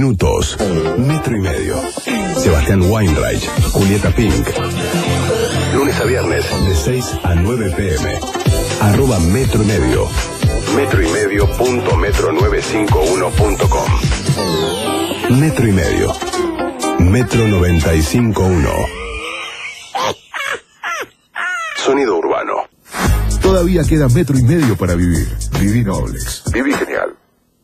minutos. Metro y medio. Sebastián Weinreich, Julieta Pink. Lunes a viernes, de 6 a 9 p.m. @metro y medio. metroymedio.metro951.com. Metro y medio. Metro 95.1. Sonido urbano. Todavía queda metro y medio para vivir. Viví Noblex. Viví genial.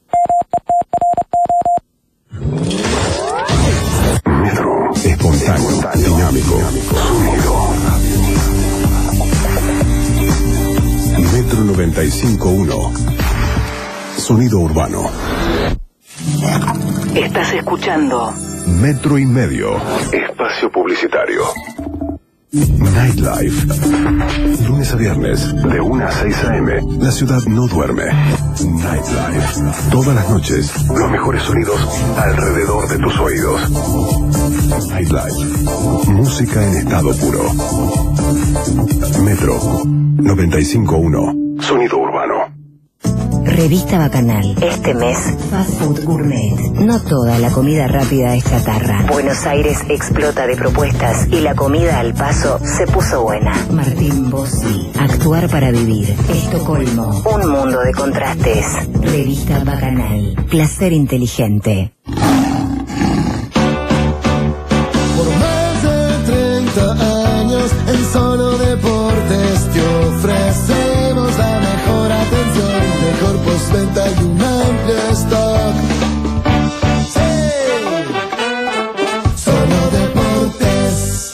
Metro. Espontáneo. Dinámico. Sonido. Metro 95.1. Sonido urbano. Estás escuchando Metro y medio. Espacio publicitario. Nightlife. Lunes a viernes, de 1 a 6 a.m. La ciudad no duerme. Nightlife. Todas las noches, los mejores sonidos alrededor de tus oídos. Nightlife. Música en estado puro. Metro 95.1. Sonido urbano. Revista Bacanal. Este mes, Fast Food Gourmet. No toda la comida rápida es chatarra. Buenos Aires explota de propuestas y la comida al paso se puso buena. Martín Bossi. Actuar para vivir. Estocolmo. Un mundo de contrastes. Revista Bacanal. Placer inteligente. Por más de 30 años en Solo Deportes te ofrecemos la mejor atención, mejor postventa y un amplio stock. Sí, Solo Deportes.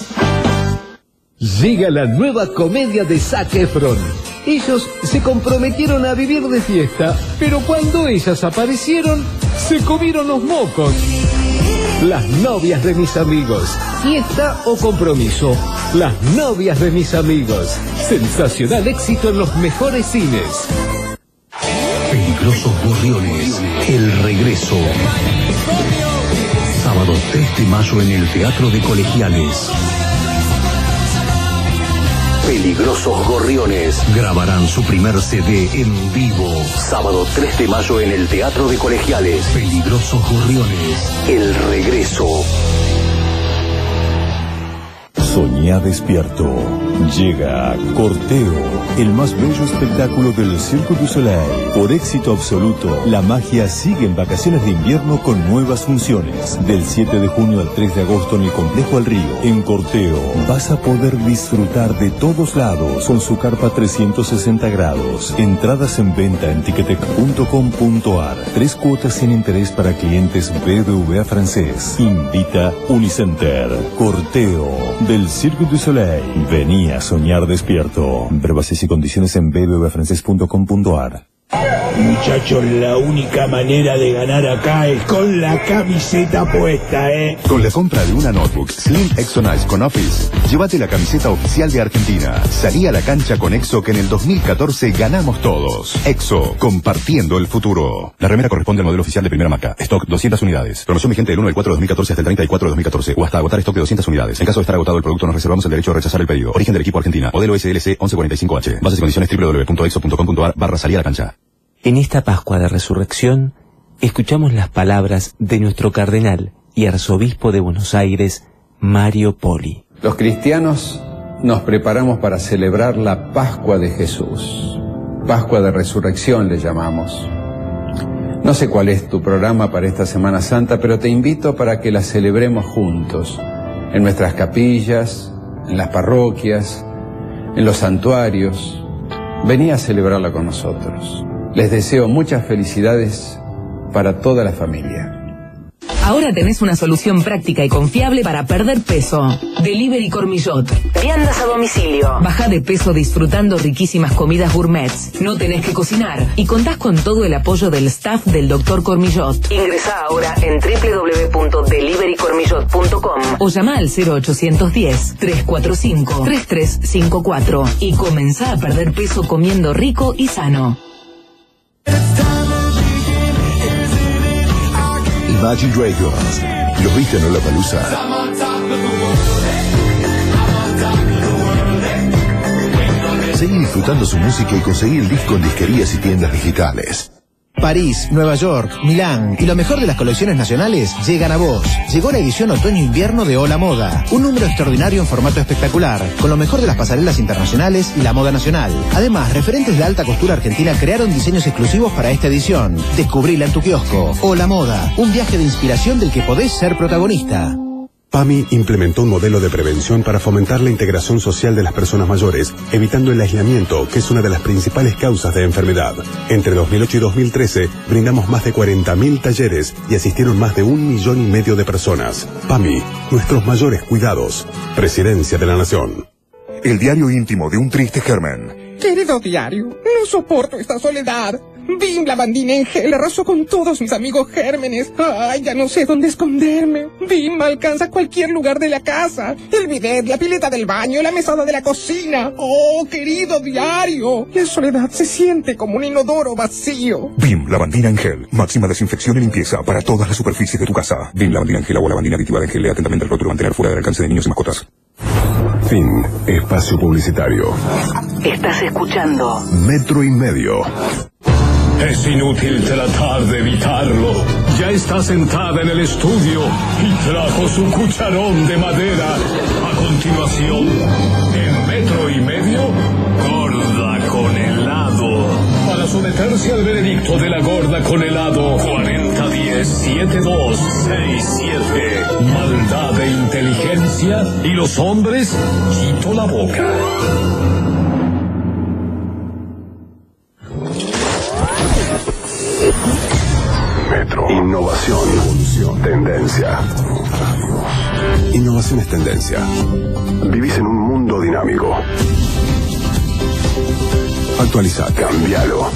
Llega la nueva comedia de Zac Efron. Ellos se comprometieron a vivir de fiesta, pero cuando ellas aparecieron, se comieron los mocos. Las novias de mis amigos. Fiesta o compromiso. Las novias de mis amigos. Sensacional éxito en los mejores cines. Peligrosos Gorriones. El regreso. Sábado 3 de mayo en el Teatro de Colegiales. Peligrosos Gorriones grabarán su primer CD en vivo. Sábado 3 de mayo en el Teatro de Colegiales. Peligrosos Gorriones. El regreso. Soñá despierto. Llega Corteo, el más bello espectáculo del Cirque du Soleil. Por éxito absoluto, la magia sigue en vacaciones de invierno con nuevas funciones. Del 7 de junio al 3 de agosto en el Complejo Al Río. En Corteo vas a poder disfrutar de todos lados con su carpa 360 grados. Entradas en venta en ticketek.com.ar. 3 cuotas sin interés para clientes BBVA francés. Invita Unicenter. Corteo del Cirque du Soleil. Vení a soñar despierto. Ver bases y condiciones en bbvafrancés.com.ar. Muchachos, la única manera de ganar acá es con la camiseta puesta, Con la compra de una notebook Slim Exonice con Office, llévate la camiseta oficial de Argentina. Salí a la cancha con Exo, que en el 2014 ganamos todos. Exo, compartiendo el futuro. La remera corresponde al modelo oficial de primera marca. Stock 200 unidades. Promoción vigente del 1 del 4 de 2014 hasta el 30 del 4 de 2014. O hasta agotar stock de 200 unidades. En caso de estar agotado el producto, nos reservamos el derecho a rechazar el pedido. Origen del equipo Argentina. Modelo SLC 1145H. Bases y condiciones www.exo.com.ar/salí a la cancha. En esta Pascua de Resurrección, escuchamos las palabras de nuestro cardenal y arzobispo de Buenos Aires, Mario Poli. Los cristianos nos preparamos para celebrar la Pascua de Jesús. Pascua de Resurrección le llamamos. No sé cuál es tu programa para esta Semana Santa, pero te invito para que la celebremos juntos, en nuestras capillas, en las parroquias, en los santuarios. Vení a celebrarla con nosotros. Les deseo muchas felicidades para toda la familia. Ahora tenés una solución práctica y confiable para perder peso. Delivery Cormillot. Viandas a domicilio. Baja de peso disfrutando riquísimas comidas gourmets. No tenés que cocinar y contás con todo el apoyo del staff del Dr. Cormillot. Ingresá ahora en www.deliverycormillot.com o llama al 0810-345-3354 y comenzá a perder peso comiendo rico y sano. Imagine Dragons. ¿Los viste en Lollapalooza? Seguí disfrutando su música y conseguí el disco en disquerías y tiendas digitales. París, Nueva York, Milán y lo mejor de las colecciones nacionales llegan a vos. Llegó la edición otoño-invierno de Hola Moda, un número extraordinario en formato espectacular, con lo mejor de las pasarelas internacionales y la moda nacional. Además, referentes de alta costura argentina crearon diseños exclusivos para esta edición. Descubrila en tu kiosco. Hola Moda, un viaje de inspiración del que podés ser protagonista. PAMI implementó un modelo de prevención para fomentar la integración social de las personas mayores, evitando el aislamiento, que es una de las principales causas de enfermedad. Entre 2008 y 2013, brindamos más de 40.000 talleres y asistieron más de 1,5 millones de personas. PAMI, nuestros mayores cuidados. Presidencia de la Nación. El diario íntimo de un triste germen. Querido diario, no soporto esta soledad. Bim Lavandina en gel arrasó con todos mis amigos gérmenes. Ay, ya no sé dónde esconderme. Bim alcanza cualquier lugar de la casa. El bidet, la pileta del baño, la mesada de la cocina. Oh, querido diario, la soledad se siente como un inodoro vacío. Bim Lavandina en gel. Máxima desinfección y limpieza para todas las superficies de tu casa. Bim Lavandina en gel, agua lavandina aditiva en gel. Lea atentamente el rótulo, mantener fuera del alcance de niños y mascotas. Fin. Espacio publicitario. Estás escuchando Metro y Medio. Es inútil tratar de evitarlo. Ya está sentada en el estudio y trajo su cucharón de madera. A continuación, en Metro y Medio, Gorda con helado. Para someterse al veredicto de la Gorda con helado, 4010-7267. Maldad e inteligencia, y los hombres, quito la boca. Metro. Innovación. Tendencia. Innovación es tendencia. Vivís en un mundo dinámico. Actualiza, cambialo.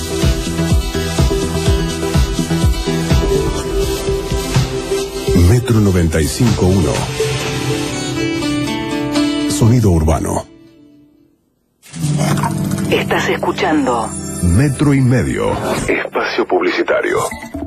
Metro 95.1. Sonido urbano. Estás escuchando Metro y Medio. Espacio publicitario.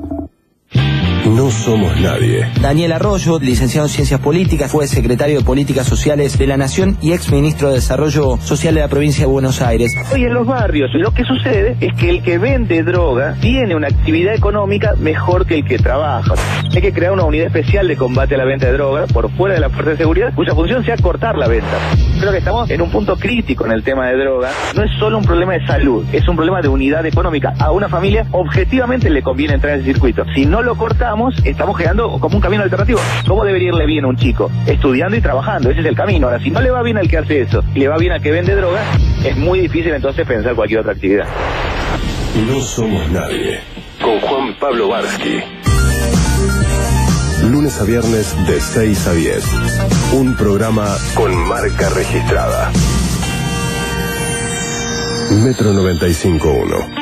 No somos nadie. Daniel Arroyo, licenciado en Ciencias Políticas, fue secretario de Políticas Sociales de la Nación y ex ministro de Desarrollo Social de la provincia de Buenos Aires. Hoy en los barrios lo que sucede es que el que vende droga tiene una actividad económica mejor que el que trabaja. Hay que crear una unidad especial de combate a la venta de droga por fuera de la fuerza de seguridad, cuya función sea cortar la venta. Creo que estamos en un punto crítico en el tema de droga. No es solo un problema de salud, es un problema de unidad económica. A una familia objetivamente le conviene entrar en ese circuito. Si no lo cortamos, estamos creando como un camino alternativo. ¿Cómo debería irle bien a un chico? Estudiando y trabajando, ese es el camino. Ahora, si no le va bien al que hace eso, y le va bien al que vende droga, es muy difícil entonces pensar cualquier otra actividad. No somos nadie. Con Juan Pablo Barsky. Lunes a viernes de 6 a 10. Un programa con marca registrada. Metro 95.1.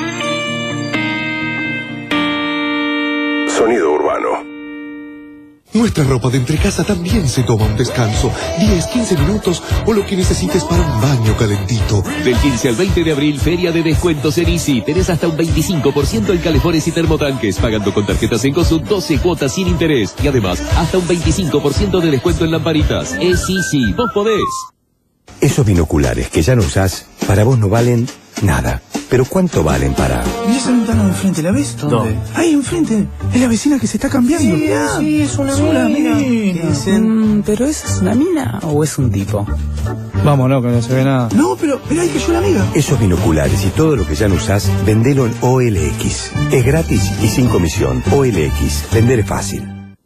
Sonido urbano. Nuestra ropa de entrecasa también se toma un descanso. 10, 15 minutos o lo que necesites para un baño calentito. Del 15 al 20 de abril, feria de descuentos en Easy. Tenés hasta un 25% en calefones y termotanques, pagando con tarjetas en Cosud 12 cuotas sin interés. Y además, hasta un 25% de descuento en lamparitas. Es Easy, vos podés. Esos binoculares que ya no usás, para vos no valen nada. ¿Pero cuánto valen para...? ¿Y esa ventana de enfrente, la ves? ¿Dónde? Ahí enfrente. Es la vecina que se está cambiando. Sí, es una mina. ¿Pero esa es una mina o es un tipo? Vámonos, que no se ve nada. No, pero ahí cayó la amiga. Esos binoculares y todo lo que ya no usás, vendelo en OLX. Es gratis y sin comisión. OLX. Vender es fácil.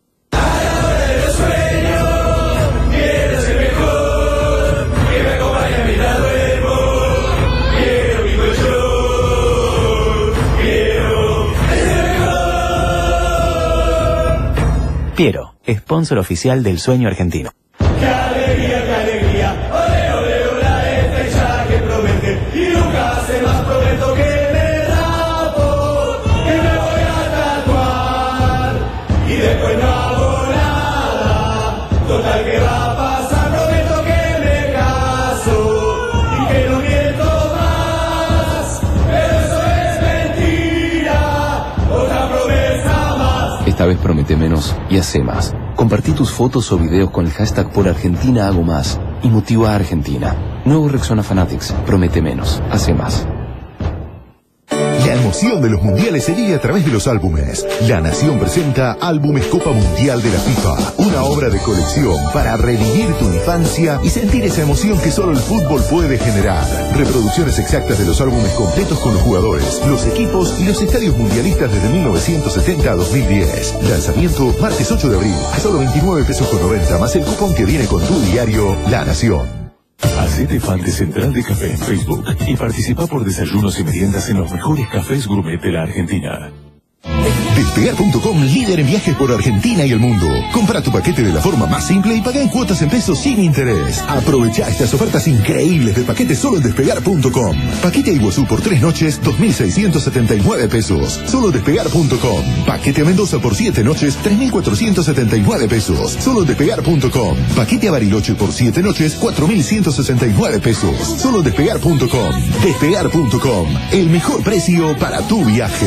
Piero, sponsor oficial del sueño argentino. ¡Qué alegría, qué alegría! ¡Ole, ole, hola, estrella que promete! Y nunca hace más prometo que me rapo, que me voy a tatuar. Y después no hago nada, total que va a pasar. Prometo que me caso y que no miento más. Pero eso es mentira, otra promesa más. Esta vez promete menos y hace más. Compartí tus fotos o videos con el hashtag por Argentina hago más y motiva a Argentina. Nuevo Rexona Fanatics. Promete menos, hace más. Le emoción de los mundiales se vive a través de los álbumes. La Nación presenta Álbumes Copa Mundial de la FIFA. Una obra de colección para revivir tu infancia y sentir esa emoción que solo el fútbol puede generar. Reproducciones exactas de los álbumes completos con los jugadores, los equipos y los estadios mundialistas desde 1970 a 2010. Lanzamiento martes 8 de abril. A solo 29 pesos con 90 más el cupón que viene con tu diario La Nación. Hacete fan de Central de Café en Facebook y participa por desayunos y meriendas en los mejores cafés gourmet de la Argentina. Despegar.com, líder en viajes por Argentina y el mundo. Compra tu paquete de la forma más simple y paga en cuotas en pesos sin interés. Aprovecha estas ofertas increíbles de paquete solo en Despegar.com. Paquete a Iguazú por 3 noches, 2.679 pesos. Solo en Despegar.com. Paquete a Mendoza por 7 noches, 3.479 pesos. Solo en Despegar.com. Paquete a Bariloche por 7 noches, 4.169 pesos. Solo en Despegar.com. Despegar.com. El mejor precio para tu viaje.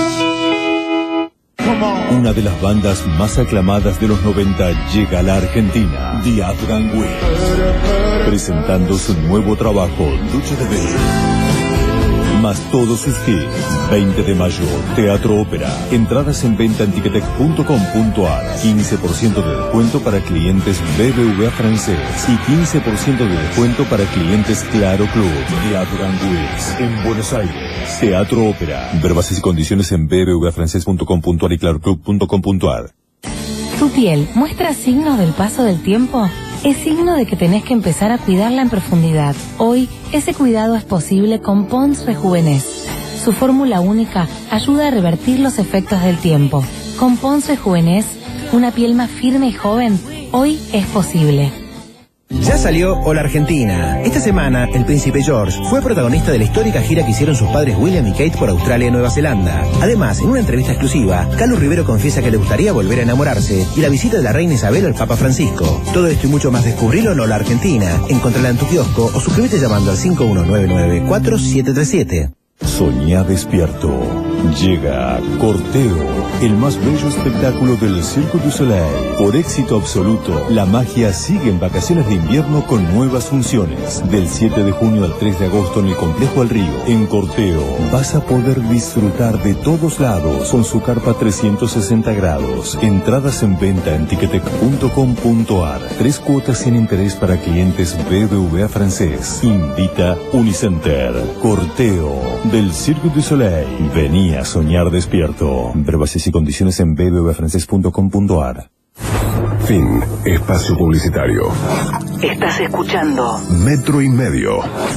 Una de las bandas más aclamadas de los 90 llega a la Argentina, The Afghan Wigs, presentando su nuevo trabajo, Lucha de Ver. Más todos sus hits. 20 de mayo, Teatro Ópera. Entradas en venta en ticketek.com.ar. 15% de descuento para clientes BBVA Francés y 15% de descuento para clientes Claro Club. The Afghan Wigs en Buenos Aires. Teatro Ópera. Ver bases y condiciones en bbvafrancés.com.ar y claroclub.com.ar. ¿Tu piel muestra signos del paso del tiempo? Es signo de que tenés que empezar a cuidarla en profundidad. Hoy, ese cuidado es posible con Pond's Rejuvenez. Su fórmula única ayuda a revertir los efectos del tiempo. Con Pond's Rejuvenez, una piel más firme y joven, hoy es posible. Ya salió Hola Argentina. Esta semana, el príncipe George fue protagonista de la histórica gira que hicieron sus padres William y Kate por Australia y Nueva Zelanda. Además, en una entrevista exclusiva, Carlos Rivero confiesa que le gustaría volver a enamorarse y la visita de la reina Isabel al Papa Francisco. Todo esto y mucho más descubrilo en Hola Argentina. Encontrala en tu kiosco o suscríbete llamando al 5199-4737. Soñá despierto. Llega Corteo, el más bello espectáculo del Cirque du Soleil. Por éxito absoluto, la magia sigue en vacaciones de invierno con nuevas funciones. Del 7 de junio al 3 de agosto en el Complejo al Río. En Corteo vas a poder disfrutar de todos lados con su carpa 360 grados. Entradas en venta en ticketek.com.ar. 3 cuotas sin interés para clientes BBVA Francés. Invita Unicenter. Corteo del Cirque du Soleil. Vení a soñar despierto. Ver bases y condiciones en bbvafrancés.com.ar. Fin. Espacio publicitario. Estás escuchando Metro y Medio.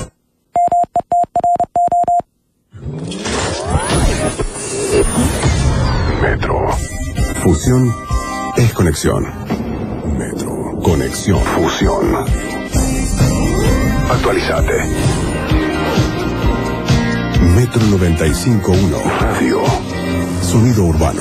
Metro. Fusión es conexión. Metro. Conexión. Fusión. Actualizate. Metro 95.1 Radio. Sonido urbano.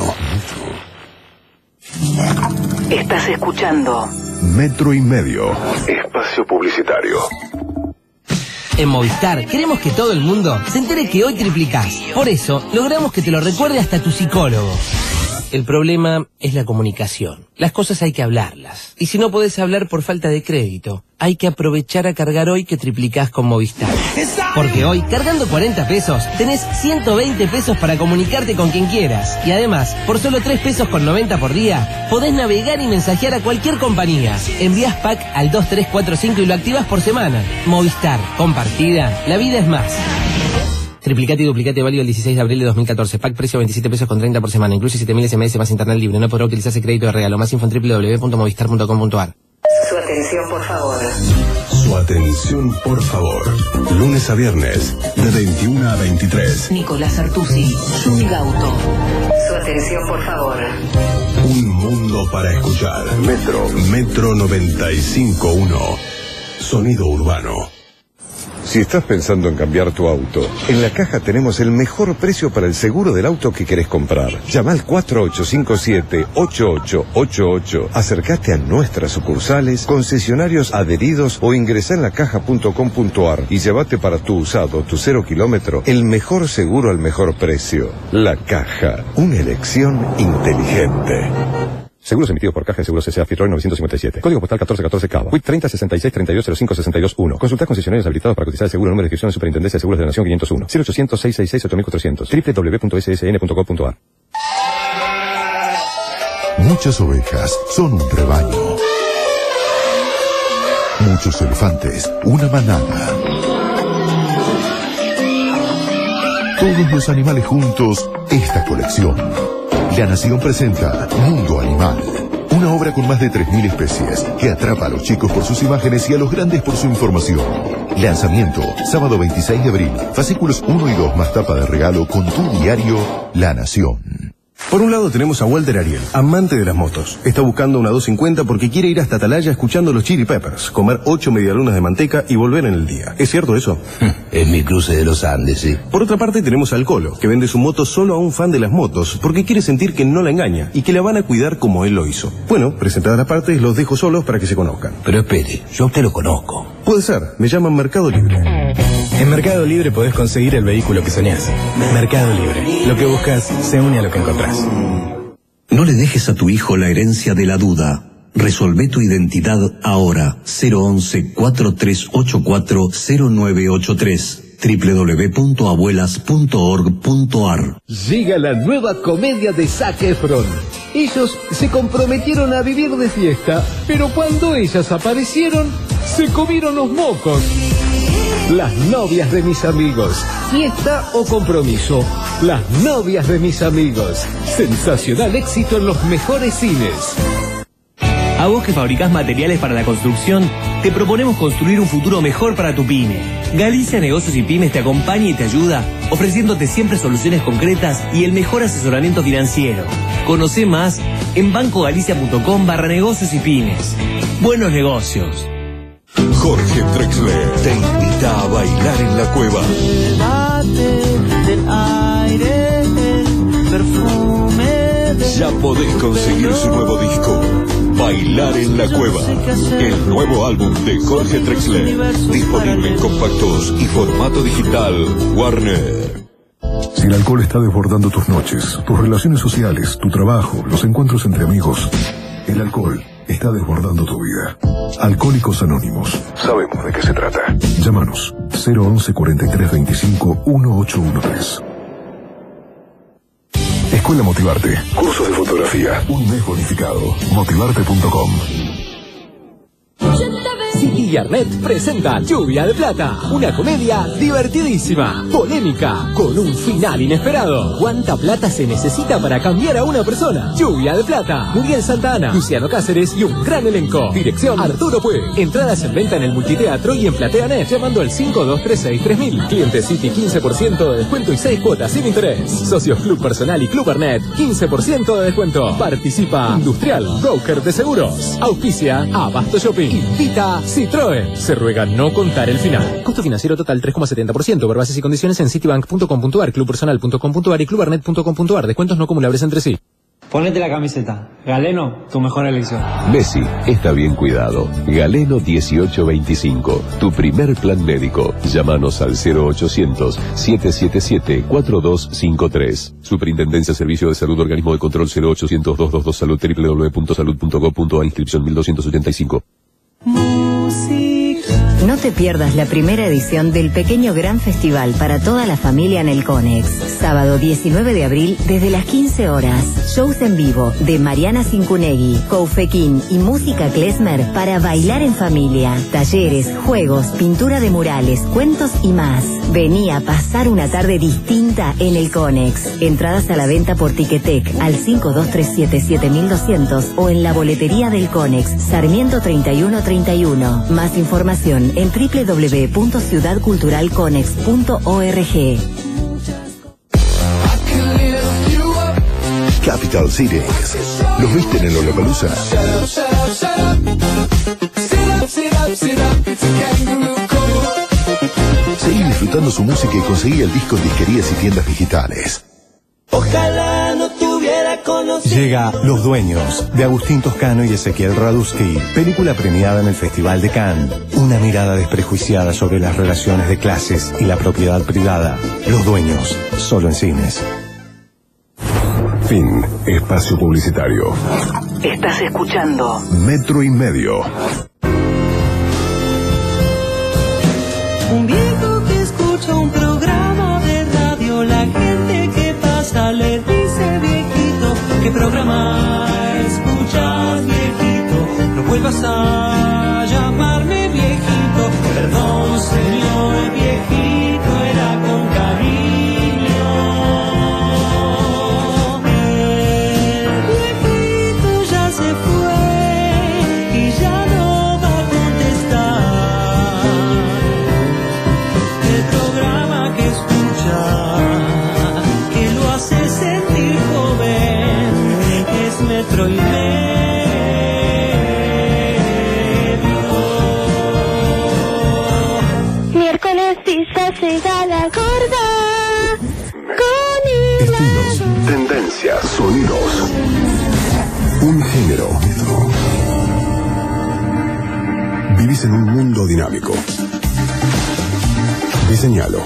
Estás escuchando Metro y Medio. Espacio publicitario. En Movistar queremos que todo el mundo se entere que hoy triplicás. Por eso logramos que te lo recuerde hasta tu psicólogo. El problema es la comunicación. Las cosas hay que hablarlas. Y si no podés hablar por falta de crédito, hay que aprovechar a cargar hoy que triplicás con Movistar. Porque hoy, cargando 40 pesos, tenés 120 pesos para comunicarte con quien quieras. Y además, por solo 3 pesos con 90 por día, podés navegar y mensajear a cualquier compañía. Envías pack al 2345 y lo activas por semana. Movistar, compartida, la vida es más. Triplicate y duplicate válido el 16 de abril de 2014. Pack precio 27 pesos con 30 por semana. Incluye 7.000 SMS más internet libre. No podrá utilizarse crédito de regalo. Más info en www.movistar.com.ar. Su atención, por favor. Su atención, por favor. Lunes a viernes, de 21 a 23. Nicolás Artusi, Juni Gauto. Su atención, por favor. Un mundo para escuchar. Metro 95.1. Sonido urbano. Si estás pensando en cambiar tu auto, en La Caja tenemos el mejor precio para el seguro del auto que querés comprar. Llama al 4857-8888. Acércate a nuestras sucursales, concesionarios adheridos o ingresá en lacaja.com.ar y llévate para tu usado, tu 0 kilómetro, el mejor seguro al mejor precio. La Caja, una elección inteligente. Seguros emitidos por Caja de Seguros S.A. Fitroy 957. Código postal 1414 Cava. WIC 30 66 32 05 62 1. Consulta concesionarios habilitados para cotizar el seguro. Número de inscripción de Superintendencia de Seguros de la Nación 501. 0800 666 8400. www.ssn.gov.ar. Muchas ovejas son un rebaño. Muchos elefantes, una manada. Todos los animales juntos, esta colección. La Nación presenta Mundo Animal, una obra con más de 3.000 especies que atrapa a los chicos por sus imágenes y a los grandes por su información. Lanzamiento, sábado 26 de abril, fascículos 1 y 2 más tapa de regalo con tu diario La Nación. Por un lado tenemos a Walter Ariel, amante de las motos. Está buscando una 250 porque quiere ir hasta Atalaya escuchando los Chili Peppers, comer 8 medialunas de manteca y volver en el día. ¿Es cierto eso? Es mi cruce de los Andes, sí. Por otra parte tenemos al Colo, que vende su moto solo a un fan de las motos, porque quiere sentir que no la engaña y que la van a cuidar como él lo hizo. Bueno, presentadas las partes, los dejo solos para que se conozcan. Pero espere, yo a usted lo conozco. Puede ser, me llaman Mercado Libre. En Mercado Libre podés conseguir el vehículo que soñás. Mercado Libre. Lo que buscas se une a lo que encontrás. No le dejes a tu hijo la herencia de la duda. Resolvé tu identidad ahora. 011-4384-0983. www.abuelas.org.ar. Llega la nueva comedia de Zac Efron. Ellos se comprometieron a vivir de fiesta, pero cuando ellas aparecieron, se comieron los mocos. Las novias de mis amigos. Fiesta o compromiso. Las novias de mis amigos. Sensacional éxito en los mejores cines. A vos que fabricás materiales para la construcción, te proponemos construir un futuro mejor para tu pyme. Galicia Negocios y Pymes te acompaña y te ayuda, ofreciéndote siempre soluciones concretas y el mejor asesoramiento financiero. Conocé más en bancogalicia.com/negocios y pymes. Buenos negocios. Jorge Drexler te invita a bailar en la cueva. Del aire, el perfume. Ya podés conseguir su nuevo disco, Bailar en la Cueva, el nuevo álbum de Jorge Drexler, disponible en compactos y formato digital Warner. Si el alcohol está desbordando tus noches, tus relaciones sociales, tu trabajo, los encuentros entre amigos, el alcohol está desbordando tu vida. Alcohólicos Anónimos. Sabemos de qué se trata. Llámanos 011 43 25 1813. Escuela Motivarte. Cursos de fotografía. Un mes bonificado. Motivarte.com. City y Arnet presenta Lluvia de Plata, una comedia divertidísima, polémica, con un final inesperado. ¿Cuánta plata se necesita para cambiar a una persona? Lluvia de Plata, Muriel Santana, Luciano Cáceres y un gran elenco. Dirección Arturo Puig. Entradas en venta en el Multiteatro y en PlateaNet llamando al 5236-3000. Cliente City 15% de descuento y 6 cuotas sin interés. Socios Club Personal y Club Arnet 15% de descuento. Participa Industrial, broker de seguros. Auspicia Abasto Shopping. Invita Citroën. Se ruega no contar el final. Costo financiero total 3,70%. Ver bases y condiciones en citibank.com.ar, clubpersonal.com.ar y clubarnet.com.ar. Descuentos no acumulables entre sí. Ponete la camiseta. Galeno, tu mejor elección. Messi está bien cuidado. Galeno 1825. Tu primer plan médico. Llámanos al 0800-777-4253. Superintendencia Servicio de Salud, Organismo de Control 0800-222 Salud, www.salud.gov.a, inscripción 1285. No te pierdas la primera edición del pequeño gran festival para toda la familia en el Conex. Sábado 19 de abril desde las 15 horas. Shows en vivo de Mariana Cincunegui, Koufekin y música klezmer para bailar en familia. Talleres, juegos, pintura de murales, cuentos y más. Vení a pasar una tarde distinta en el Conex. Entradas a la venta por Ticketek al 5237-7200 o en la boletería del Conex, Sarmiento 3131. Más información en www.ciudadculturalconex.org. Capital Cities. ¿Los viste en el Lollapalooza? Seguí disfrutando su música y conseguí el disco en disquerías y tiendas digitales. Ojalá no te hubiera conocido. Llega Los Dueños, de Agustín Toscano y Ezequiel Radusky, película premiada en el Festival de Cannes. Una mirada desprejuiciada sobre las relaciones de clases y la propiedad privada. Los Dueños, solo en cines. Fin. Espacio publicitario. Estás escuchando Metro y Medio. Un viejo que escucha un programa de radio, la gente que pasa le dice viejito, ¿qué programa escuchas, viejito? No vuelvas a llamarme viejito, perdón señor viejito, era con cariño. El viejito ya se fue y ya no va a contestar. El programa que escucha, que lo hace sentir joven, es Metro y Medio. Miércoles y se llega la gorda con Estilos, tendencias, sonidos. Un género. Vivís en un mundo dinámico. Diseñalo.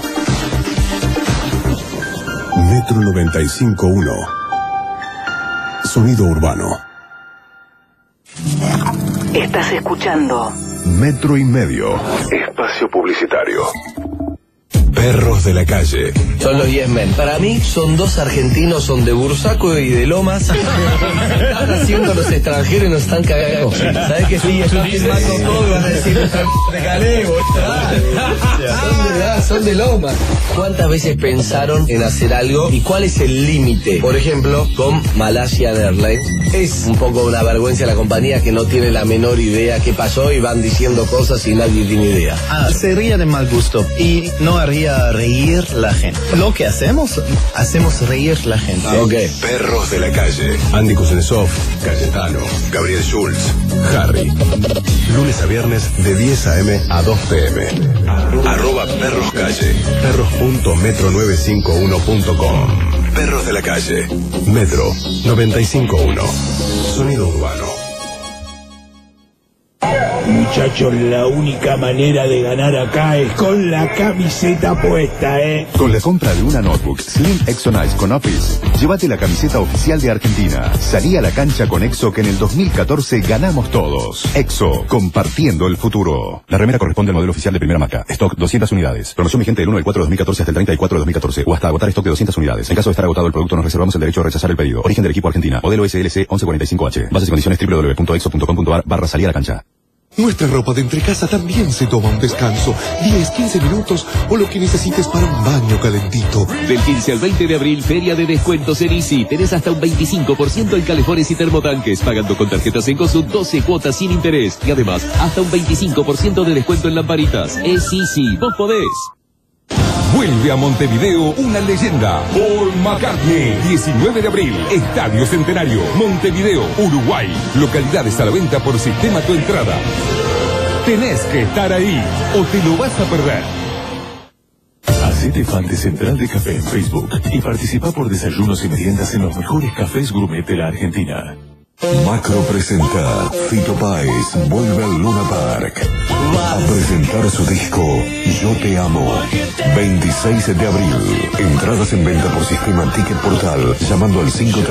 Metro 95.1. Sonido urbano. Estás escuchando Metro y Medio. Espacio publicitario. Perros de la calle. Son los Yes Men. Para mí son dos argentinos, son de Bursaco y de Lomas. Están haciendo los extranjeros y nos están cagando. ¿Sabes que sí? Están filmando todo y van a decir de Calebo. Son de Lomas. ¿Cuántas veces pensaron en hacer algo y cuál es el límite? Por ejemplo, con Malaysia Airlines. Es un poco una vergüenza la compañía que no tiene la menor idea qué pasó y van diciendo cosas y nadie tiene idea. Se ríe de mal gusto y no haría reír la gente. Lo que hacemos reír la gente. Okay. Perros de la calle. Andy Kuznetsov, Cayetano, Gabriel Schulz, Harry. Lunes a viernes de 10 a.m. a 2 p.m. @perroscalle. perros.metro951.com. Perros de la calle. Metro 95.1. Sonido urbano. Muchachos, la única manera de ganar acá es con la camiseta puesta, ¿eh? Con la compra de una notebook Slim Exonice con Office, llévate la camiseta oficial de Argentina. Salí a la cancha con Exo que en el 2014 ganamos todos. Exo, compartiendo el futuro. La remera corresponde al modelo oficial de primera marca. Stock 200 unidades. Promoción vigente del 1 del 4 de 2014 hasta el 30 del 4 de 2014 o hasta agotar stock de 200 unidades. En caso de estar agotado el producto nos reservamos el derecho a rechazar el pedido. Origen del equipo Argentina. Modelo SLC 1145H. Bases y condiciones www.exo.com.ar/salí a la cancha. Nuestra ropa de entrecasa también se toma un descanso. 10, 15 minutos o lo que necesites para un baño calentito. Del 15 al 20 de abril, feria de descuentos en Easy. Tenés hasta un 25% en calefones y termotanques. Pagando con tarjetas en Encosud 12 cuotas sin interés. Y además, hasta un 25% de descuento en lamparitas. Es Easy. Vos podés. Vuelve a Montevideo una leyenda. Paul McCartney. 19 de abril. Estadio Centenario. Montevideo, Uruguay. Localidades a la venta por Sistema Tu Entrada. Tenés que estar ahí o te lo vas a perder. Hacete fan de Central de Café en Facebook y participa por desayunos y meriendas en los mejores cafés gourmet de la Argentina. Macro presenta Fito Páez vuelve al Luna Park a presentar su disco Yo Te Amo. 26 de abril. Entradas en venta por Sistema Ticket Portal llamando al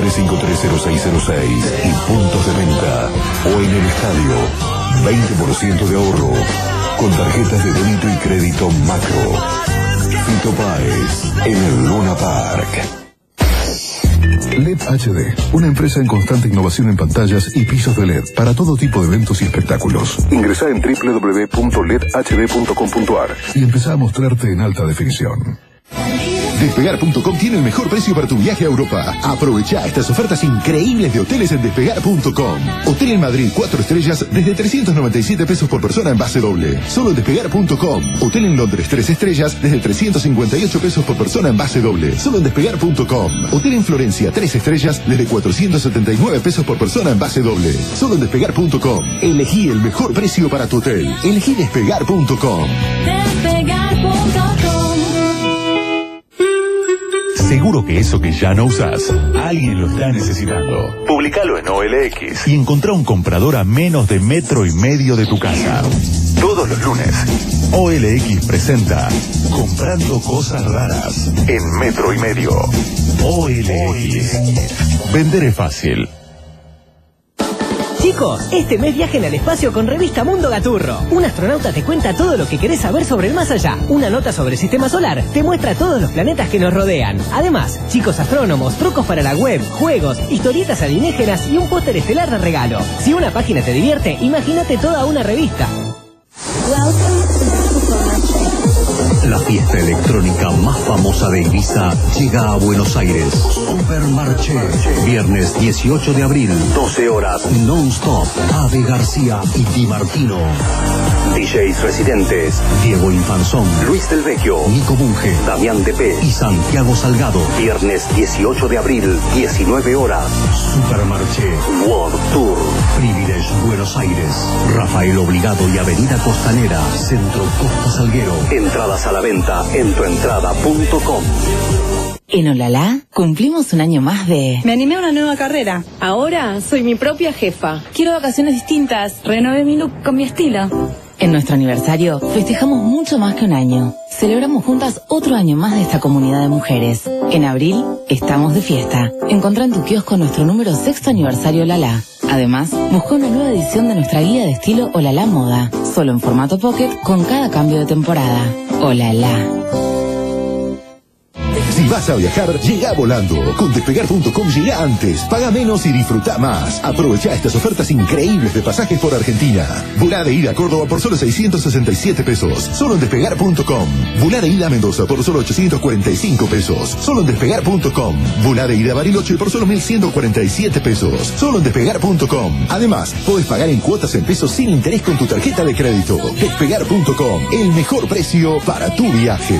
53530606 y puntos de venta o en el estadio. 20% de ahorro con tarjetas de débito y crédito Macro. Fito Páez en el Luna Park. LED HD, una empresa en constante innovación en pantallas y pisos de LED para todo tipo de eventos y espectáculos. Ingresá en www.ledhd.com.ar y empezá a mostrarte en alta definición. Despegar.com tiene el mejor precio para tu viaje a Europa. Aprovecha estas ofertas increíbles de hoteles en Despegar.com. Hotel en Madrid 4 estrellas desde 397 pesos por persona en base doble. Solo en Despegar.com. Hotel en Londres 3 estrellas desde 358 pesos por persona en base doble. Solo en Despegar.com. Hotel en Florencia 3 estrellas desde 479 pesos por persona en base doble. Solo en Despegar.com. Elegí el mejor precio para tu hotel. Elegí Despegar.com. Despegar.com. Seguro que eso que ya no usás, alguien lo está necesitando. Publicalo en OLX Y encontrá un comprador a menos de 1,5 metros de tu casa. todos los lunes. OLX presenta Comprando Cosas Raras En Metro y Medio. OLX. Vender es fácil. Chicos, este mes viajen al espacio con Revista Mundo Gaturro. Un astronauta te cuenta todo lo que querés saber sobre el más allá. Una nota sobre el sistema solar te muestra todos los planetas que nos rodean. Además, chicos astrónomos, trucos para la web, juegos, historietas alienígenas y un póster estelar de regalo. Si una página te divierte, imagínate toda una revista. La fiesta electrónica más famosa de Ibiza llega a Buenos Aires. Supermarché. Viernes 18 de abril, 12 horas, non-stop. Ave García y Di Martino. DJs residentes: Diego Infanzón, Luis del Vecchio, Nico Bunge, Damián Depé y Santiago Salgado. Viernes 18 de abril, 19 horas. Supermarché World Tour. Privilege Buenos Aires. Rafael Obligado y Avenida Costanera, Centro Costa Salguero. Entradas a la venta en tuentrada.com. En Olala cumplimos un año más de... Me animé a una nueva carrera. Ahora soy mi propia jefa. Quiero vacaciones distintas. Renové mi look con mi estilo. En nuestro aniversario festejamos mucho más que un año. Celebramos juntas otro año más de esta comunidad de mujeres. En abril estamos de fiesta. Encontrá en tu kiosco nuestro número 6º aniversario Olala. Además, busca una nueva edición de nuestra guía de estilo Olala Moda, solo en formato pocket con cada cambio de temporada. Olala. Si vas a viajar, llega volando. Con Despegar.com llega antes, paga menos y disfruta más. Aprovecha estas ofertas increíbles de pasajes por Argentina. Volá de ida a Córdoba por solo 667 pesos, solo en Despegar.com. Volá de ida a Mendoza por solo 845 pesos, solo en Despegar.com. Volá de ida a Bariloche por solo 1.147 pesos, solo en Despegar.com. Además, podés pagar en cuotas en pesos sin interés con tu tarjeta de crédito. Despegar.com, el mejor precio para tu viaje.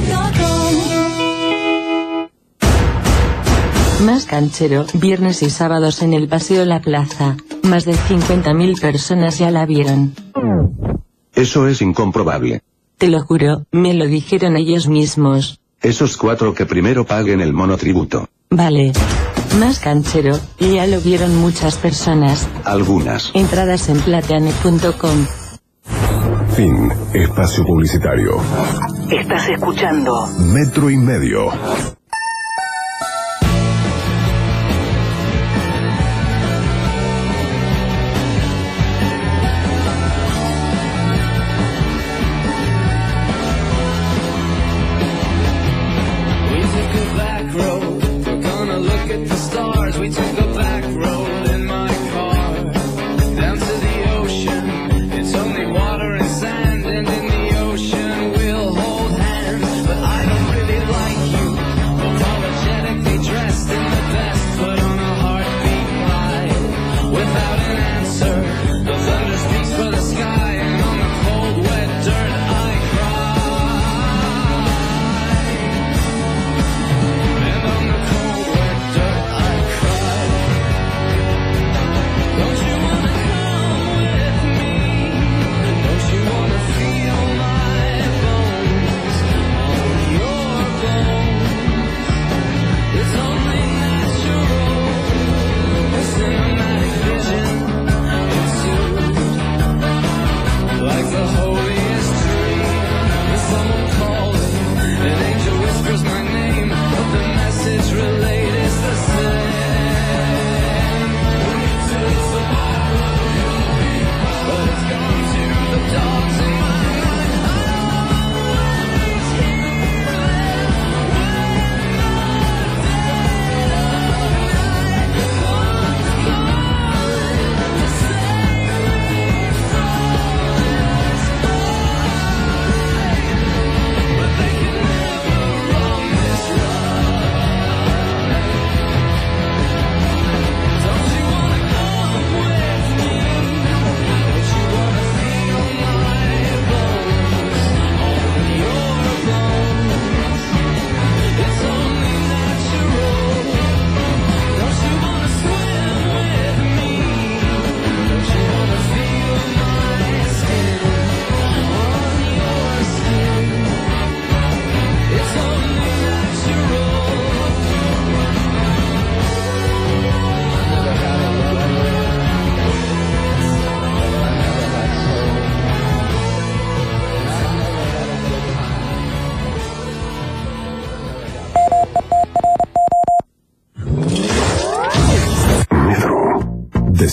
Más canchero, viernes y sábados en el Paseo La Plaza. Más de 50.000 personas ya la vieron. Eso es incomprobable. Te lo juro, me lo dijeron ellos mismos. Esos 4 que primero paguen el monotributo. Vale. Más canchero, ya lo vieron muchas personas. Algunas. Entradas en plateane.com. Fin. Espacio publicitario. Estás escuchando Metro y Medio.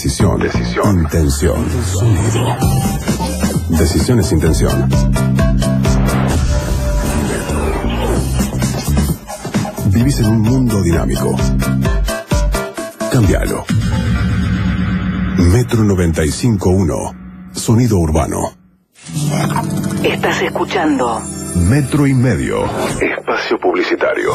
Decisión. Intención. Decisión es intención. Vivís en un mundo dinámico. Cámbialo. Metro 95.1. Sonido urbano. Estás escuchando Metro y Medio. Espacio publicitario.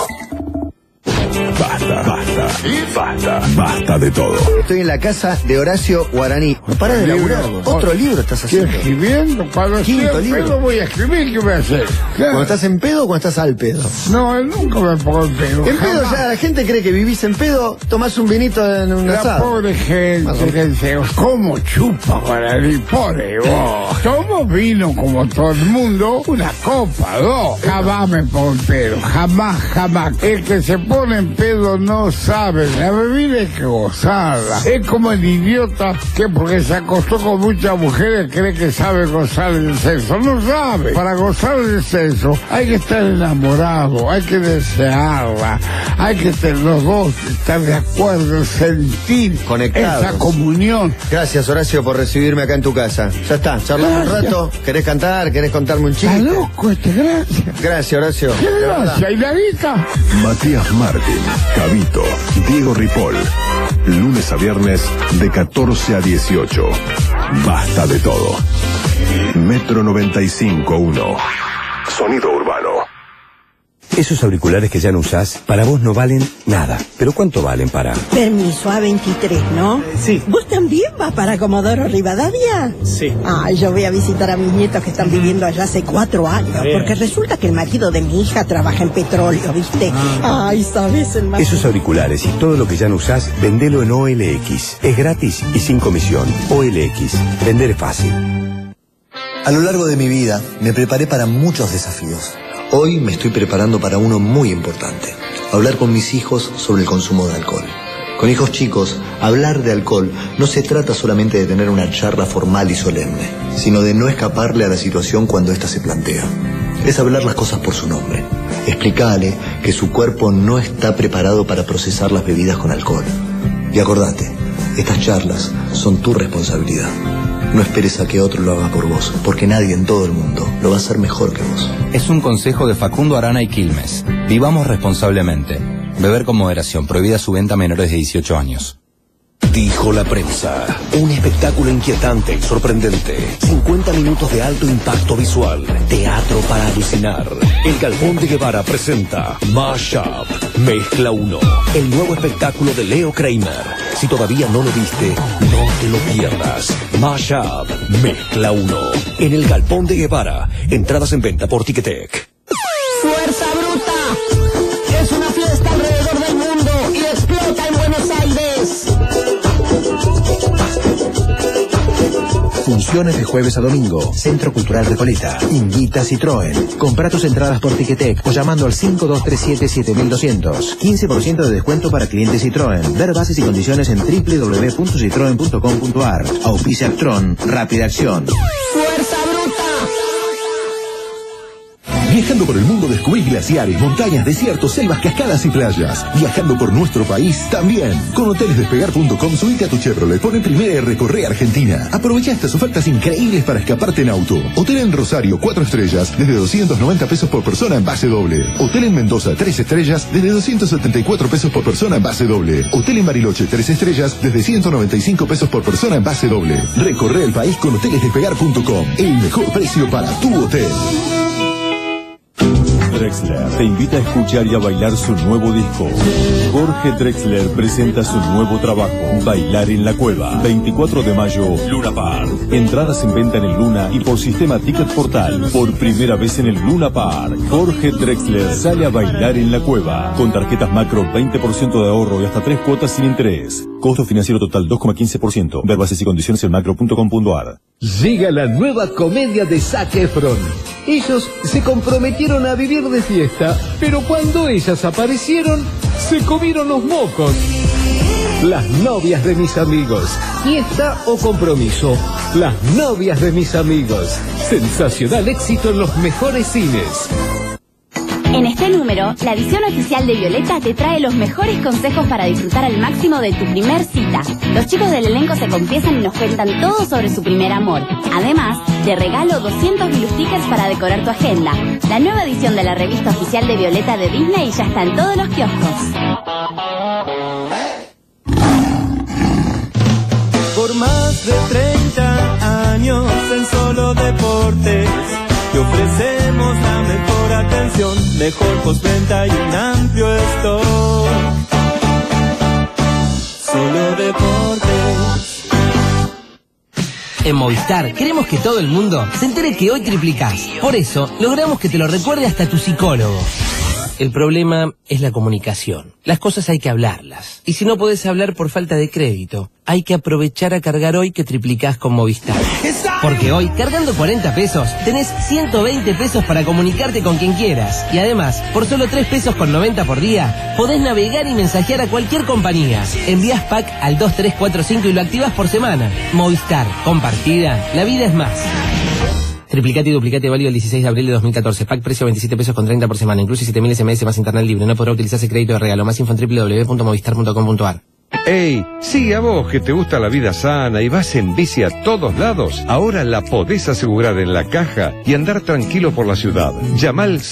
Basta de todo. Estoy en la casa de Horacio Guaraní. No para de laburar. Otro libro estás haciendo. Estoy escribiendo. Cuando estoy en pedo voy a escribir. ¿Qué voy a hacer? ¿Cuando estás en pedo o cuando estás al pedo? No, nunca me pongo en pedo. En pedo ya la gente cree que vivís en pedo, tomás un vinito en un asado. La pobre gente que dice, ¿cómo chupa Guaraní? Pobre vos. Tomo vino como todo el mundo, una copa, dos. Jamás me pongo en pedo. Jamás. El que se pone en pedo no sabe. La bebida hay que gozarla. Es como el idiota que porque se acostó con muchas mujeres cree que sabe gozar del sexo. No sabe. Para gozar del sexo hay que estar enamorado, hay que desearla, hay que tener los dos, estar de acuerdo, sentir conectados. Esa comunión. Gracias, Horacio, por recibirme acá en tu casa. Ya está, charlamos un rato. ¿Querés cantar? ¿Querés contarme un chiste? Está loco gracias. Gracias, Horacio. ¿Qué gracias? ¿Y la guita? Matías Martín, Cabito, Diego Ripoll. Lunes a viernes de 14 a 18. Basta de todo. Metro 95.1. Sonido urbano. Esos auriculares que ya no usás, para vos no valen nada. ¿Pero cuánto valen para? Permiso, A23, ¿no? Sí. ¿Vos también vas para Comodoro Rivadavia? Sí. Yo voy a visitar a mis nietos que están viviendo allá hace 4 años, porque resulta que el marido de mi hija trabaja en petróleo, ¿viste? Ay, ¿sabes el marido? Esos auriculares y todo lo que ya no usás, vendelo en OLX. Es gratis y sin comisión. OLX. Vender es fácil. A lo largo de mi vida me preparé para muchos desafíos. Hoy me estoy preparando para uno muy importante. Hablar con mis hijos sobre el consumo de alcohol. Con hijos chicos, hablar de alcohol no se trata solamente de tener una charla formal y solemne, sino de no escaparle a la situación cuando ésta se plantea. Es hablar las cosas por su nombre. Explicarle que su cuerpo no está preparado para procesar las bebidas con alcohol. Y acordate, estas charlas son tu responsabilidad. No esperes a que otro lo haga por vos, porque nadie en todo el mundo lo va a hacer mejor que vos. Es un consejo de Facundo Arana y Quilmes. Vivamos responsablemente. Beber con moderación. Prohibida su venta a menores de 18 años. Dijo la prensa. Un espectáculo inquietante y sorprendente. 50 minutos de alto impacto visual. Teatro para alucinar. El Galpón de Guevara presenta Mashup. Mezcla 1. El nuevo espectáculo de Leo Kramer. Si todavía no lo viste, no te lo pierdas. Mashup. Mezcla 1. En el Galpón de Guevara. Entradas en venta por Ticketek. ¡Fuerza bruta! Es una fiesta alrededor del mundo y explota en Buenos Aires. Funciones de jueves a domingo. Centro Cultural Recoleta. Invita Citroën. Compra tus entradas por Ticketek o llamando al 5237-7200. 15% de descuento para clientes Citroën. Ver bases y condiciones en www.citroen.com.ar. Auspicia Actron. Rápida Acción. ¡Fuerza bruta! Viajando por el mundo descubrí glaciares, montañas, desiertos, selvas, cascadas y playas. Viajando por nuestro país también. Con hotelesdespegar.com subite a tu Chevrolet, pone primera y recorre Argentina. Aprovecha estas ofertas increíbles para escaparte en auto. Hotel en Rosario, 4 estrellas, desde 290 pesos por persona en base doble. Hotel en Mendoza, 3 estrellas, desde 274 pesos por persona en base doble. Hotel en Bariloche, 3 estrellas, desde 195 pesos por persona en base doble. Recorre el país con hotelesdespegar.com. El mejor precio para tu hotel. Drexler te invita a escuchar y a bailar su nuevo disco. Jorge Drexler presenta su nuevo trabajo, Bailar en la Cueva. 24 de mayo, Luna Park. Entradas en venta en el Luna y por sistema Ticket Portal. Por primera vez en el Luna Park, Jorge Drexler sale a bailar en la cueva. Con tarjetas Macro, 20% de ahorro y hasta 3 cuotas sin interés. Costo financiero total 2,15%. Ver bases y condiciones en macro.com.ar. Llega la nueva comedia de Zac Efron. Ellos se comprometieron a vivir de fiesta, pero cuando ellas aparecieron, se comieron los mocos. Las novias de mis amigos. Fiesta o compromiso. Las novias de mis amigos. Sensacional éxito en los mejores cines. En este número, la edición oficial de Violeta te trae los mejores consejos para disfrutar al máximo de tu primer cita. Los chicos del elenco se confiesan y nos cuentan todo sobre su primer amor. Además, te regalo 200 Bilu stickers para decorar tu agenda. La nueva edición de la revista oficial de Violeta de Disney ya está en todos los kioscos. Por más de 30 años en Solo Deportes te ofrecemos la mejor atención, mejor postventa y un amplio stock. Solo Deportes. En Movistar queremos que todo el mundo se entere que hoy triplicás. Por eso logramos que te lo recuerde hasta tu psicólogo. El problema es la comunicación. Las cosas hay que hablarlas. Y si no podés hablar por falta de crédito, hay que aprovechar a cargar hoy que triplicás con Movistar. Porque hoy, cargando 40 pesos, tenés 120 pesos para comunicarte con quien quieras. Y además, por solo 3 pesos con 90 por día, podés navegar y mensajear a cualquier compañía. Envías pack al 2345 y lo activás por semana. Movistar, compartida, la vida es más. Triplicate y duplicate válido el 16 de abril de 2014. Pack precio 27 pesos con 30 por semana. Incluye 7.000 SMS más internet libre. No podrá utilizarse crédito de regalo. Más info en www.movistar.com.ar. ¡Ey! Sí, a vos que te gusta la vida sana y vas en bici a todos lados, ahora la podés asegurar en La Caja y andar tranquilo por la ciudad. Llama al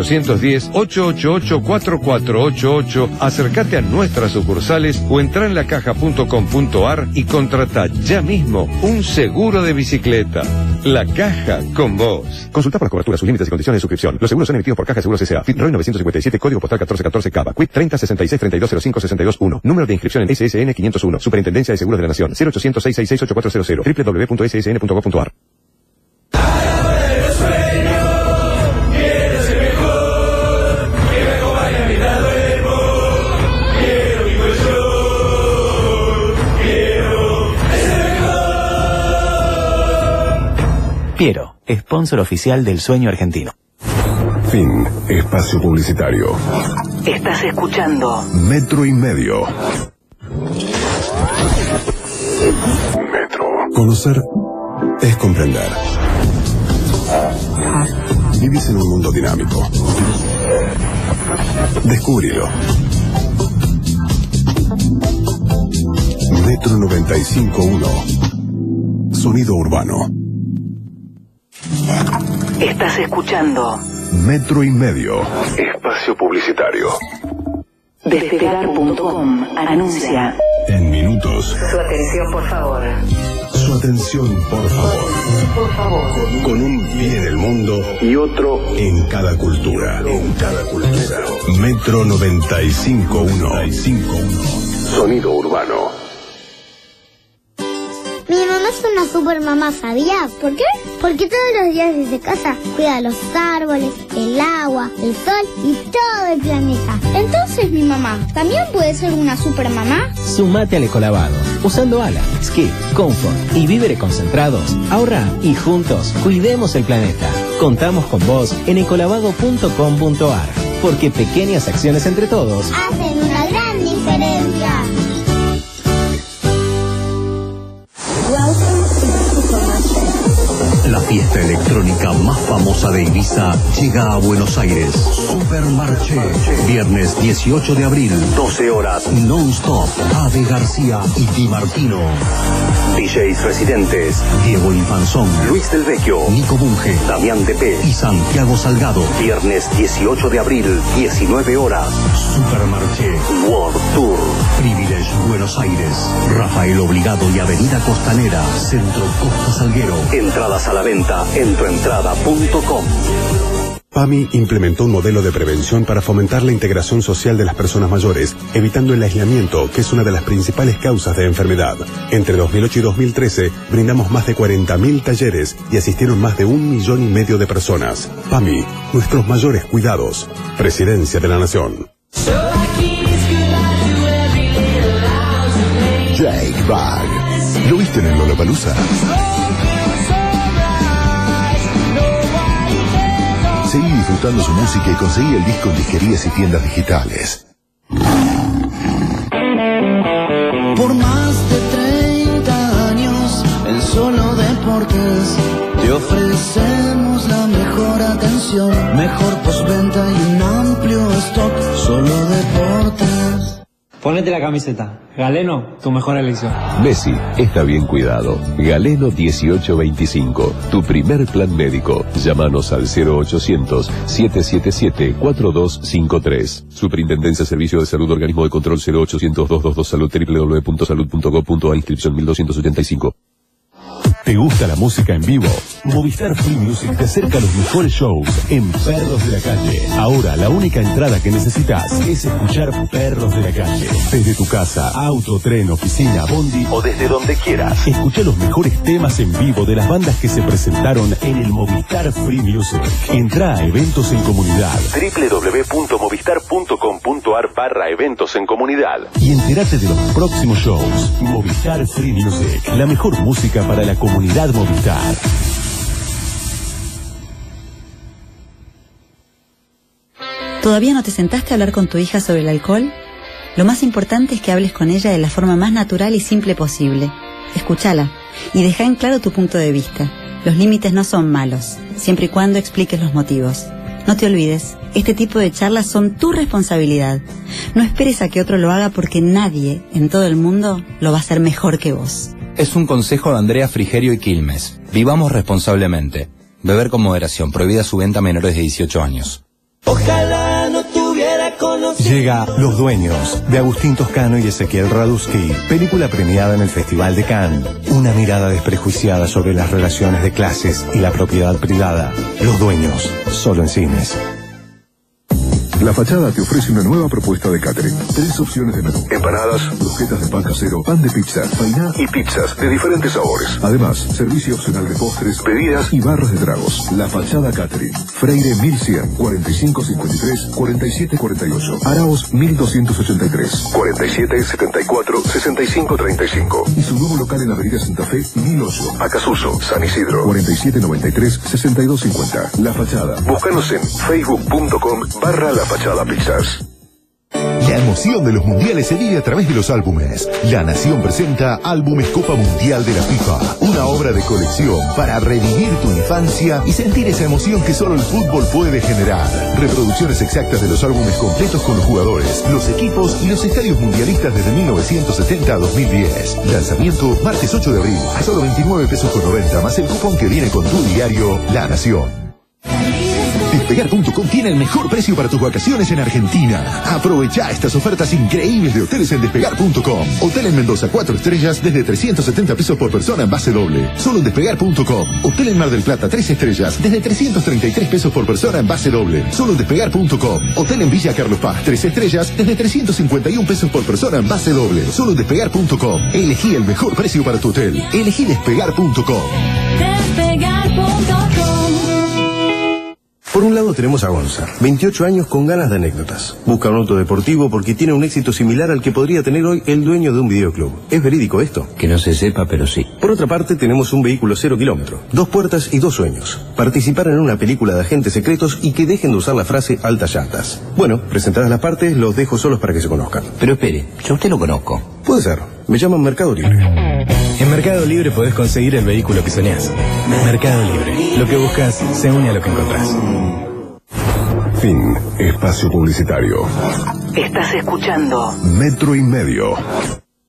0810-888-4488, acércate a nuestras sucursales o entra en lacaja.com.ar y contrata ya mismo un seguro de bicicleta. La Caja con vos. Consulta por las coberturas, sus límites y condiciones de suscripción. Los seguros son emitidos por Caja Seguros S.A. FITROY 957, código postal 1414 Cava. Quit 3066-3205-621. Número de inscripción en SSN 501. Superintendencia de Seguros de la Nación. 0800-666-8400. www.ssn.gov.ar. Piero, sponsor oficial del sueño argentino. Fin. Espacio publicitario. Estás escuchando Metro y Medio. Metro. Conocer es comprender. Vivís en un mundo dinámico. Descúbrilo. Metro 95.1. Sonido urbano. Estás escuchando Metro y Medio. Espacio publicitario. Despegar.com anuncia. En minutos. Su atención, por favor. Su atención, por favor. Por favor. Con un pie en el mundo y otro en cada cultura. En cada cultura. Metro 95.1. Sonido urbano. Mi mamá es una super mamá, ¿sabías? ¿Por qué? Porque todos los días desde casa cuida los árboles, el agua, el sol y todo el planeta. Entonces mi mamá también puede ser una super mamá. Sumate al ecolavado. Usando ALA, Skip, Comfort y víveres concentrados, ahorra y juntos cuidemos el planeta. Contamos con vos en ecolavado.com.ar. Porque pequeñas acciones entre todos hacen una gran diferencia. La fiesta electrónica más famosa de Ibiza llega a Buenos Aires. Supermarché. Viernes 18 de abril, 12 horas, non-stop. Ave García y Di Martino. DJs residentes: Diego Infanzón, Luis del Vecchio, Nico Bunge, Damián Depé y Santiago Salgado. Viernes 18 de abril, 19 horas. Supermarché World Tour. Privilege Buenos Aires. Rafael Obligado y Avenida Costanera, Centro Costa Salguero. Entradas a la venta en tuentrada.com. PAMI implementó un modelo de prevención para fomentar la integración social de las personas mayores, evitando el aislamiento, que es una de las principales causas de enfermedad. Entre 2008 y 2013, brindamos más de 40.000 talleres y asistieron más de 1,5 millones de personas. PAMI, nuestros mayores cuidados. Presidencia de la Nación. Jake Bag. ¿Lo viste en el Lollapalooza? Seguí disfrutando su música y conseguí el disco en disquerías y tiendas digitales. Por más de 30 años en Solo Deportes te ofrecemos la mejor atención, mejor postventa y una Ponete la camiseta. Galeno, tu mejor elección. Messi está bien cuidado. Galeno 1825, tu primer plan médico. Llámanos al 0800-777-4253. Superintendencia Servicio de Salud, Organismo de Control 0800-222 Salud, www.salud.gov.a, inscripción 1285. ¿Te gusta la música en vivo? Movistar Free Music te acerca a los mejores shows en Perros de la Calle. Ahora, la única entrada que necesitas es escuchar Perros de la Calle. Desde tu casa, auto, tren, oficina, bondi o desde donde quieras. Escucha los mejores temas en vivo de las bandas que se presentaron en el Movistar Free Music. Entra a Eventos en Comunidad. www.movistar.com.ar/eventos en comunidad. Y entérate de los próximos shows. Movistar Free Music. La mejor música para la comunidad Movistar. ¿Todavía no te sentaste a hablar con tu hija sobre el alcohol? Lo más importante es que hables con ella de la forma más natural y simple posible. Escúchala y deja en claro tu punto de vista. Los límites no son malos, siempre y cuando expliques los motivos. No te olvides, este tipo de charlas son tu responsabilidad. No esperes a que otro lo haga porque nadie en todo el mundo lo va a hacer mejor que vos. Es un consejo de Andrea Frigerio y Quilmes. Vivamos responsablemente. Beber con moderación. Prohibida su venta a menores de 18 años. Ojalá no te hubiera conocido. Llega Los Dueños, de Agustín Toscano y Ezequiel Radusky, película premiada en el Festival de Cannes. Una mirada desprejuiciada sobre las relaciones de clases y la propiedad privada. Los Dueños, solo en cines. La Fachada te ofrece una nueva propuesta de catering. 3 opciones de menú: empanadas, croquetas de pan casero, pan de pizza, fainá y pizzas de diferentes sabores. Además, servicio opcional de postres, bebidas y barras de tragos. La Fachada Catering. Freire 1100, 4553-4748. Araos 1283, 4774-6535. Y su nuevo local en la avenida Santa Fe, 1008, Acasuso, San Isidro, 4793-6250. La Fachada. Búscanos en facebook.com/La Fachada Pizzas. La emoción de los mundiales se vive a través de los álbumes. La Nación presenta Álbumes Copa Mundial de la FIFA, una obra de colección para revivir tu infancia y sentir esa emoción que solo el fútbol puede generar. Reproducciones exactas de los álbumes completos con los jugadores, los equipos y los estadios mundialistas desde 1970 a 2010. Lanzamiento martes 8 de abril a solo 29 pesos con 90 más el cupón que viene con tu diario La Nación. Despegar.com tiene el mejor precio para tus vacaciones en Argentina. Aprovecha estas ofertas increíbles de hoteles en Despegar.com. Hotel en Mendoza 4 estrellas desde 370 pesos por persona en base doble. Solo en Despegar.com. Hotel en Mar del Plata 3 estrellas desde 333 pesos por persona en base doble. Solo en Despegar.com. Hotel en Villa Carlos Paz 3 estrellas desde 351 pesos por persona en base doble. Solo en Despegar.com. Elegí el mejor precio para tu hotel. Elegí Despegar.com. Despegar.com. Por un lado tenemos a Gonza, 28 años con ganas de anécdotas. Busca un auto deportivo porque tiene un éxito similar al que podría tener hoy el dueño de un videoclub. ¿Es verídico esto? Que no se sepa, pero sí. Por otra parte tenemos un vehículo 0 kilómetro, 2 puertas y 2 sueños. Participar en una película de agentes secretos y que dejen de usar la frase altas llantas. Bueno, presentadas las partes, los dejo solos para que se conozcan. Pero espere, yo a usted lo conozco. Puede ser, me llaman Mercado Libre. En Mercado Libre podés conseguir el vehículo que soñás. Mercado Libre, lo que buscas se une a lo que encontrás. Fin. Espacio publicitario. Estás escuchando Metro y Medio.